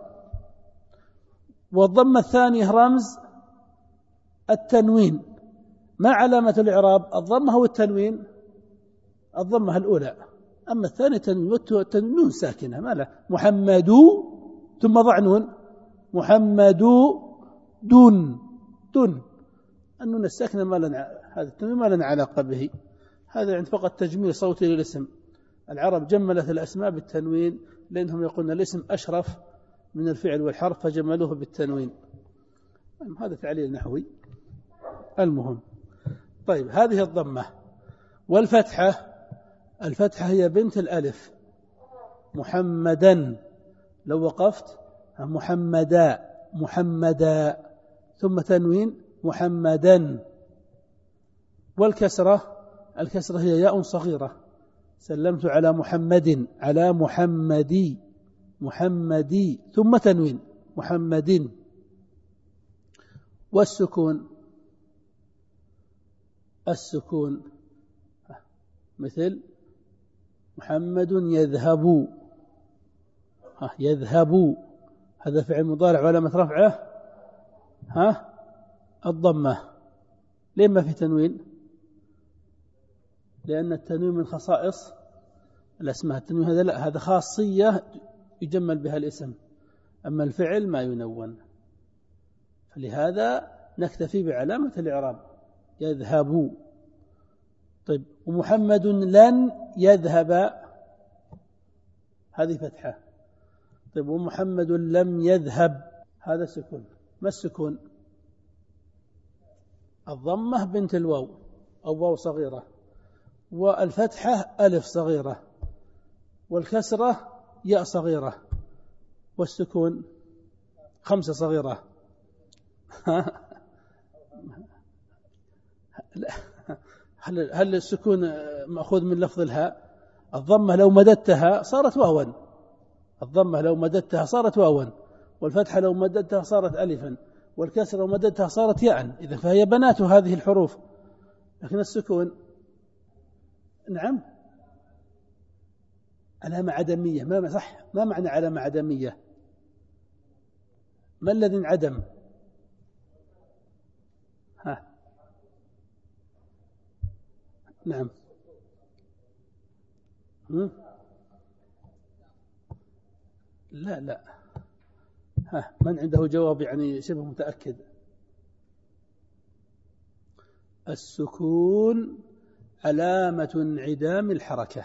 والضمة الثانية رمز التنوين. ما علامة الإعراب؟ الضمة أو التنوين؟ الضمة الأولى، أما الثانية تنوين، والتنوين ساكنة ما له. محمد ثم ضع نون، محمد دون دون، النون الساكنة ما لنا، هذا التنوين ما لنا علاقة به، هذا يعني فقط تجميل صوتي للاسم. العرب جملت الأسماء بالتنوين لأنهم يقولون الاسم أشرف من الفعل والحرف فجملوه بالتنوين. هذا تعليل نحوي. المهم، طيب هذه الضمة. والفتحة، الفتحة هي بنت الألف. محمدا لو وقفت محمدا محمدا ثم تنوين محمدا. والكسرة، الكسرة هي ياء صغيرة، سلمت على محمد، على محمدي محمدي ثم تنوين محمد. والسكون، السكون مثل محمد يذهب، ها يذهب، هذا فعل مضارع وعلامة رفعه ها الضمة. ليه ما في تنوين؟ لأن التنوين من خصائص الأسماء. التنوين هذا لا، هذا خاصية يجمل بها الاسم، أما الفعل ما ينون، فلهذا نكتفي بعلامة الإعراب يذهب. طيب ومحمد لن يذهب، هذه فتحة. طيب ومحمد لم يذهب، هذا سكون. ما السكون؟ الضمة بنت الواو أو واو صغيرة، والفتحة ألف صغيرة، والكسرة ياء صغيرة، والسكون خمسة صغيرة. هل هل السكون مأخوذ من لفظ الهاء؟ الضمة لو مددتها صارت واوا، الضمة لو مددتها صارت واوا، والفتحة لو مددتها صارت ألفا، والكسرة لو مددتها صارت ياء، إذا فهي بنات هذه الحروف. لكن السكون نعم علامة عدمية. ما صح، ما معنى علامة عدمية؟ ما الذي انعدم؟ ها نعم هم؟ لا لا، ها من عنده جواب يعني شبه متأكد؟ السكون علامة انعدام الحركة.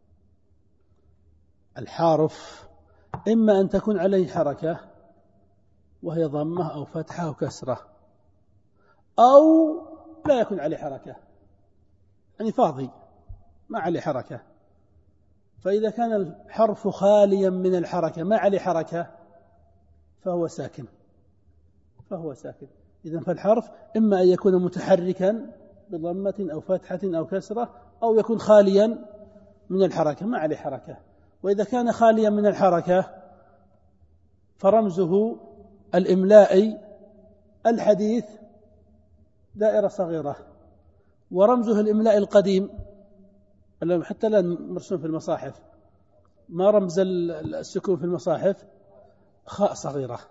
الحرف إما أن تكون عليه حركة وهي ضمة أو فتحة أو كسرة، أو لا يكون عليه حركة، يعني فاضي ما عليه حركة. فإذا كان الحرف خاليا من الحركة ما عليه حركة فهو ساكن، فهو ساكن. إذن فالحرف إما أن يكون متحركا بضمة أو فتحة أو كسرة، أو يكون خاليا من الحركة ما عليه حركة. وإذا كان خاليا من الحركة فرمزه الإملائي الحديث دائرة صغيرة، ورمزه الإملائي القديم حتى الآن مرسوم في المصاحف، ما رمز السكون في المصاحف؟ خاء صغيرة،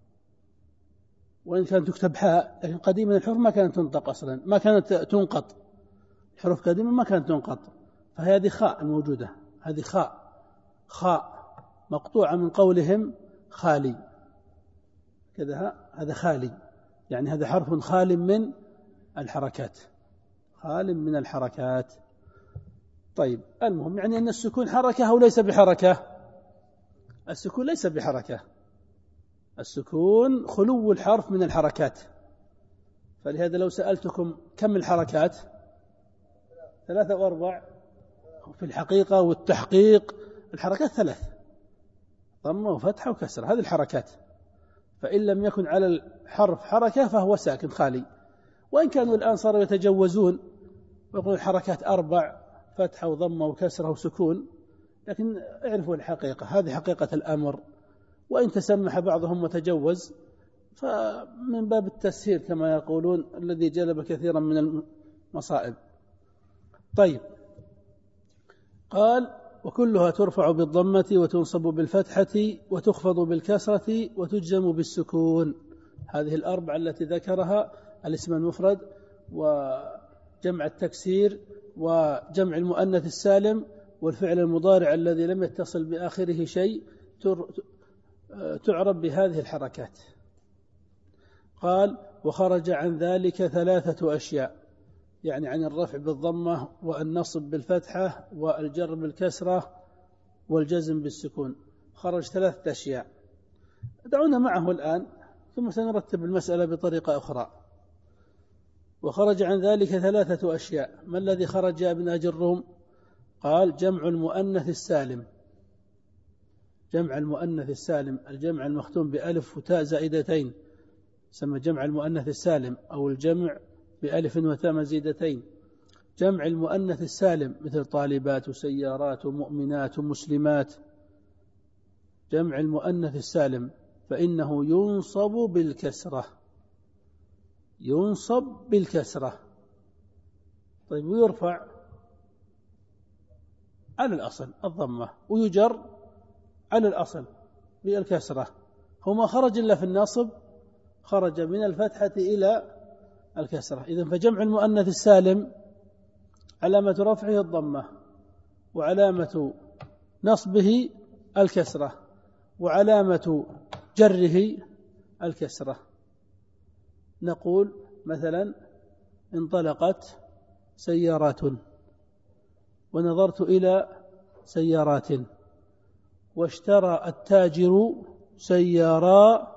وإن كانت تكتب حاء، لكن قديما الحروف ما كانت تنطق أصلا، ما كانت تنقط، الحروف قديما ما كانت تنقط، فهذه خاء الموجودة، هذه خاء خاء مقطوعة من قولهم خالي كذا، هذا خالي يعني هذا حرف خال من الحركات، خال من الحركات. طيب المهم يعني أن السكون حركة أو ليس بحركة؟ السكون ليس بحركة، السكون خلو الحرف من الحركات. فلهذا لو سألتكم كم الحركات ثلاثة وأربع، في الحقيقة والتحقيق الحركات ثلاث، ضمة وفتحة وكسرة، هذه الحركات. فإن لم يكن على الحرف حركة فهو ساكن خالي. وإن كانوا الآن صاروا يتجوزون ويقولون الحركات أربع، فتحة وضمة وكسرة وسكون، لكن اعرفوا الحقيقة، هذه حقيقة الأمر. وإن تسمح بعضهم وتجوز فمن باب التسهيل كما يقولون، الذي جلب كثيرا من المصائب. طيب قال وكلها ترفع بالضمة وتنصب بالفتحة وتخفض بالكسرة وتجزم بالسكون. هذه الأربعة التي ذكرها: الاسم المفرد، وجمع التكسير، وجمع المؤنث السالم، والفعل المضارع الذي لم يتصل بآخره شيء، تعرب بهذه الحركات. قال وخرج عن ذلك ثلاثة أشياء، يعني عن الرفع بالضمة والنصب بالفتحة والجر بالكسرة والجزم بالسكون، خرج ثلاثة أشياء. دعونا معه الآن ثم سنرتب المسألة بطريقة أخرى. وخرج عن ذلك ثلاثة أشياء. ما الذي خرج يا ابن أجي الروم؟ قال جمع المؤنث السالم. جمع المؤنث السالم، الجمع المختوم بألف وتاء زائدتين سمى جمع المؤنث السالم، أو الجمع بألف وتاء مزيدتين. جمع المؤنث السالم مثل طالبات وسيارات ومؤمنات ومسلمات. جمع المؤنث السالم فإنه ينصب بالكسرة، ينصب بالكسرة. طيب ويرفع على الأصل الضمة، ويجر على الأصل بالكسرة. هو ما خرج إلا في النصب، خرج من الفتحة إلى الكسرة. إذن فجمع المؤنث السالم علامة رفعه الضمة، وعلامة نصبه الكسرة، وعلامة جره الكسرة. نقول مثلا انطلقت سيارات، ونظرت إلى سيارات، واشترى التاجر سيارات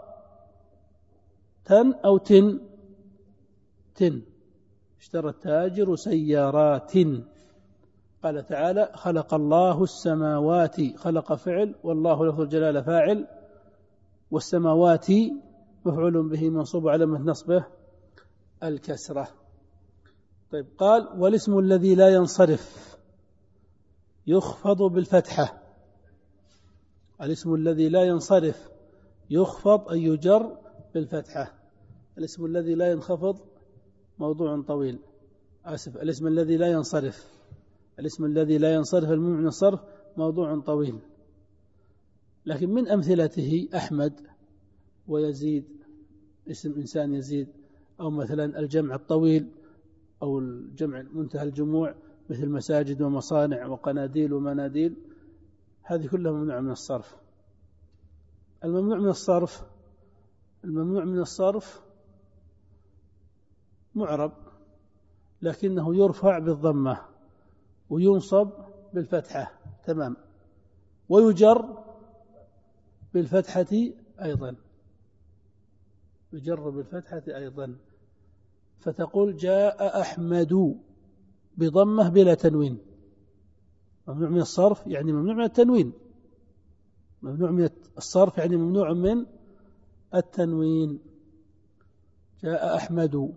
أو تن تن اشترى التاجر سيارات. قال تعالى خلق الله السماوات، خلق فعل، والله لفظ الجلالة فاعل، والسماوات مفعول به منصوب علامة نصبه الكسرة. طيب قال والاسم الذي لا ينصرف يخفض بالفتحة. الاسم الذي لا ينصرف يخفض أي يجر بالفتحة. الاسم الذي لا ينخفض موضوع طويل، آسف، الاسم الذي لا ينصرف، الاسم الذي لا ينصرف الممنوع من الصرف موضوع طويل. لكن من أمثلته أحمد ويزيد، اسم إنسان يزيد، أو مثلا الجمع الطويل، أو الجمع منتهى الجموع مثل مساجد ومصانع وقناديل ومناديل، هذه كلها ممنوع من الصرف. الممنوع من الصرف الممنوع من الصرف معرب، لكنه يرفع بالضمة وينصب بالفتحة، تمام، ويجر بالفتحة أيضا، يجر بالفتحة أيضا. فتقول جاء أحمد بضمة بلا تنوين. ممنوع من الصرف يعني ممنوع من التنوين، ممنوع من الصرف يعني ممنوع من التنوين. جاء أحمد.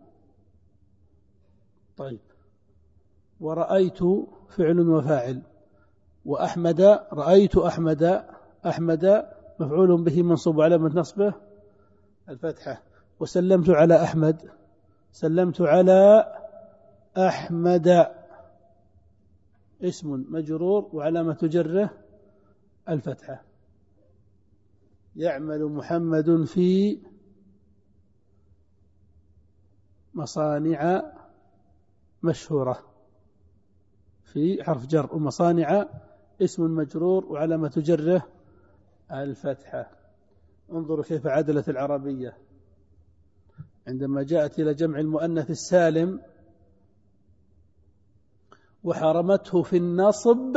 طيب ورأيت فعل وفاعل، وأحمد رأيت أحمد، أحمد مفعول به منصوب علامة نصبه الفتحة. وسلمت على أحمد، سلمت على أحمد اسم مجرور وعلامة جره الفتحة. يعمل محمد في مصانع مشهورة، في حرف جر، ومصانع اسم مجرور وعلامة جره الفتحة. انظروا كيف عدلت العربية عندما جاءت إلى جمع المؤنث السالم وحرمته في النصب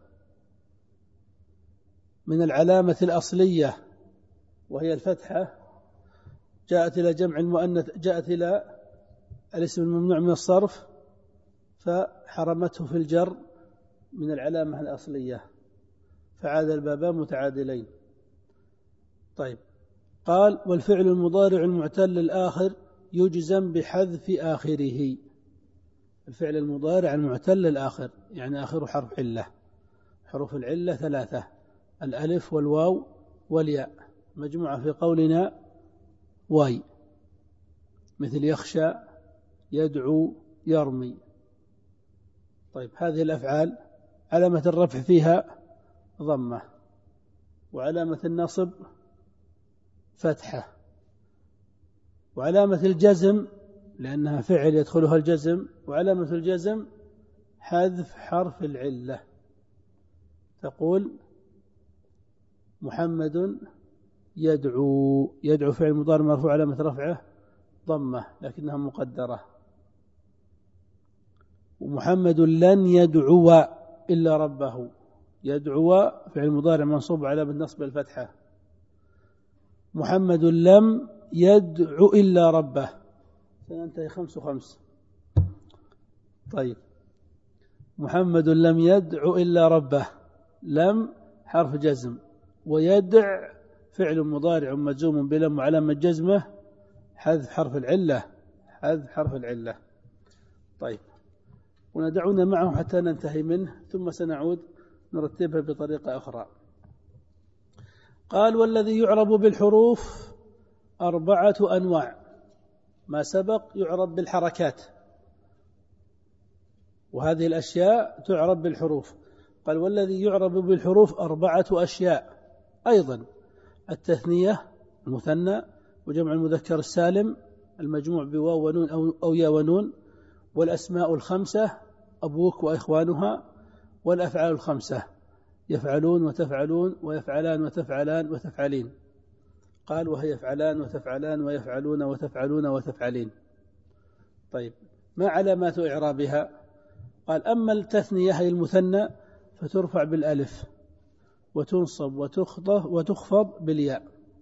من العلامة الأصلية وهي الفتحة، جاءت إلى جمع المؤنث جاءت إلى الاسم الممنوع من الصرف فحرمته في الجر من العلامة الأصلية، فعاد البابان متعادلين. طيب، قال والفعل المضارع المعتل الآخر يجزم بحذف آخره. الفعل المضارع المعتل الآخر يعني آخر حرف علة. حروف العلة ثلاثة: الألف والواو والياء، مجموعة في قولنا واي، مثل يخشى، يدعو، يرمي. طيب، هذه الأفعال علامة الرفع فيها ضمة، وعلامة النصب فتحة، وعلامة الجزم لأنها فعل يدخلها الجزم، وعلامة الجزم حذف حرف العلة. تقول محمد يدعو، يدعو فعل مضارع مرفوع علامة رفعه ضمة لكنها مقدرة. ومحمد لن يدعو إلا ربه، يدعو فعل مضارع منصوب علامة نصب الفتحة. محمد لم يدعو إلا ربه، سننتهي خمس وخمس. طيب، محمد لم يدعو إلا ربه، لم حرف جزم، ويدع فعل مضارع مجزوم بلم وعلامة جزمه حذف حرف العلة، حذف حرف العلة. طيب، وندعونا معه حتى ننتهي منه ثم سنعود نرتبها بطريقة أخرى. قال والذي يعرب بالحروف أربعة أنواع، ما سبق يعرب بالحركات، وهذه الأشياء تعرب بالحروف. قال والذي يعرب بالحروف أربعة أشياء أيضا: التثنية المثنى، وجمع المذكر السالم المجموع بواو ونون أو يا ونون، والأسماء الخمسة أبوك وإخوانها، والأفعال الخمسة يفعلون وتفعلون ويفعلان وتفعلان وتفعلين. قال وهي يفعلان وتفعلان ويفعلون وتفعلون وتفعلين. طيب، ما علامات إعرابها؟ قال أما التثنية هي المثنى فترفع بالألف وتنصب وتخفض بالياء.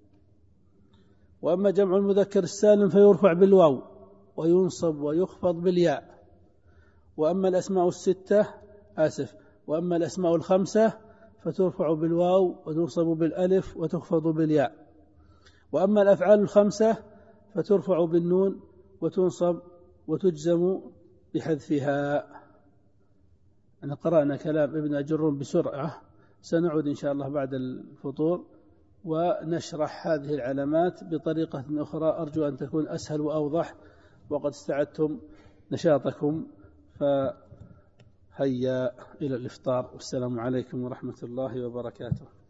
وأما جمع المذكر السالم فيرفع بالواو وينصب ويخفض بالياء. وأما الأسماء الستة آسف وأما الأسماء الخمسة فترفع بالواو وتنصب بالألف وتخفض بالياء. وأما الأفعال الخمسة فترفع بالنون وتنصب وتجزم بحذفها. أنا قرأنا كلام ابن أجرون بسرعة، سنعود إن شاء الله بعد الفطور ونشرح هذه العلامات بطريقة أخرى أرجو أن تكون أسهل وأوضح، وقد استعدتم نشاطكم، فهيا إلى الإفطار. والسلام عليكم ورحمة الله وبركاته.